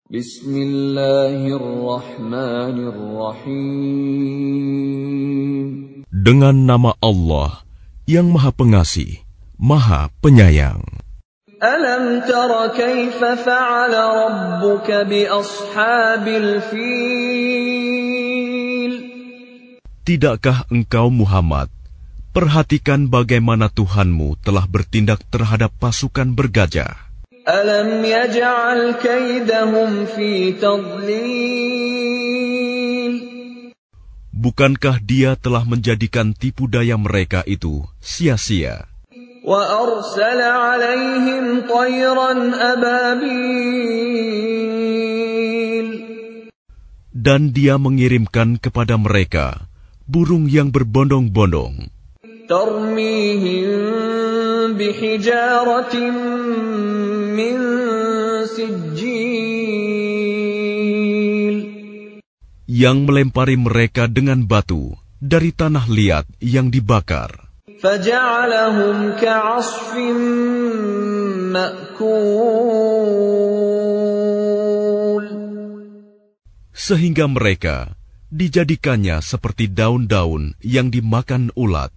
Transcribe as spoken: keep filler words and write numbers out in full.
Bismillahirrahmanirrahim. Dengan nama Allah yang Maha Pengasih, Maha Penyayang. Alam tara kaifa fa'ala rabbuka bi ashabil fil? Tidakkah engkau Muhammad perhatikan bagaimana Tuhanmu telah bertindak terhadap pasukan bergajah? Alam yaj'al kaidahum fi tadlil? Bukankah Dia telah menjadikan tipu daya mereka itu sia-sia? Wa arsala 'alaihim tayran ababil. Dan Dia mengirimkan kepada mereka burung yang berbondong-bondong. Tarmihim bihijaratin min sijil. Yang melempari mereka dengan batu dari tanah liat yang dibakar. Faja'alahum ka'asfin ma'kul. Sehingga mereka dijadikannya seperti daun-daun yang dimakan ulat.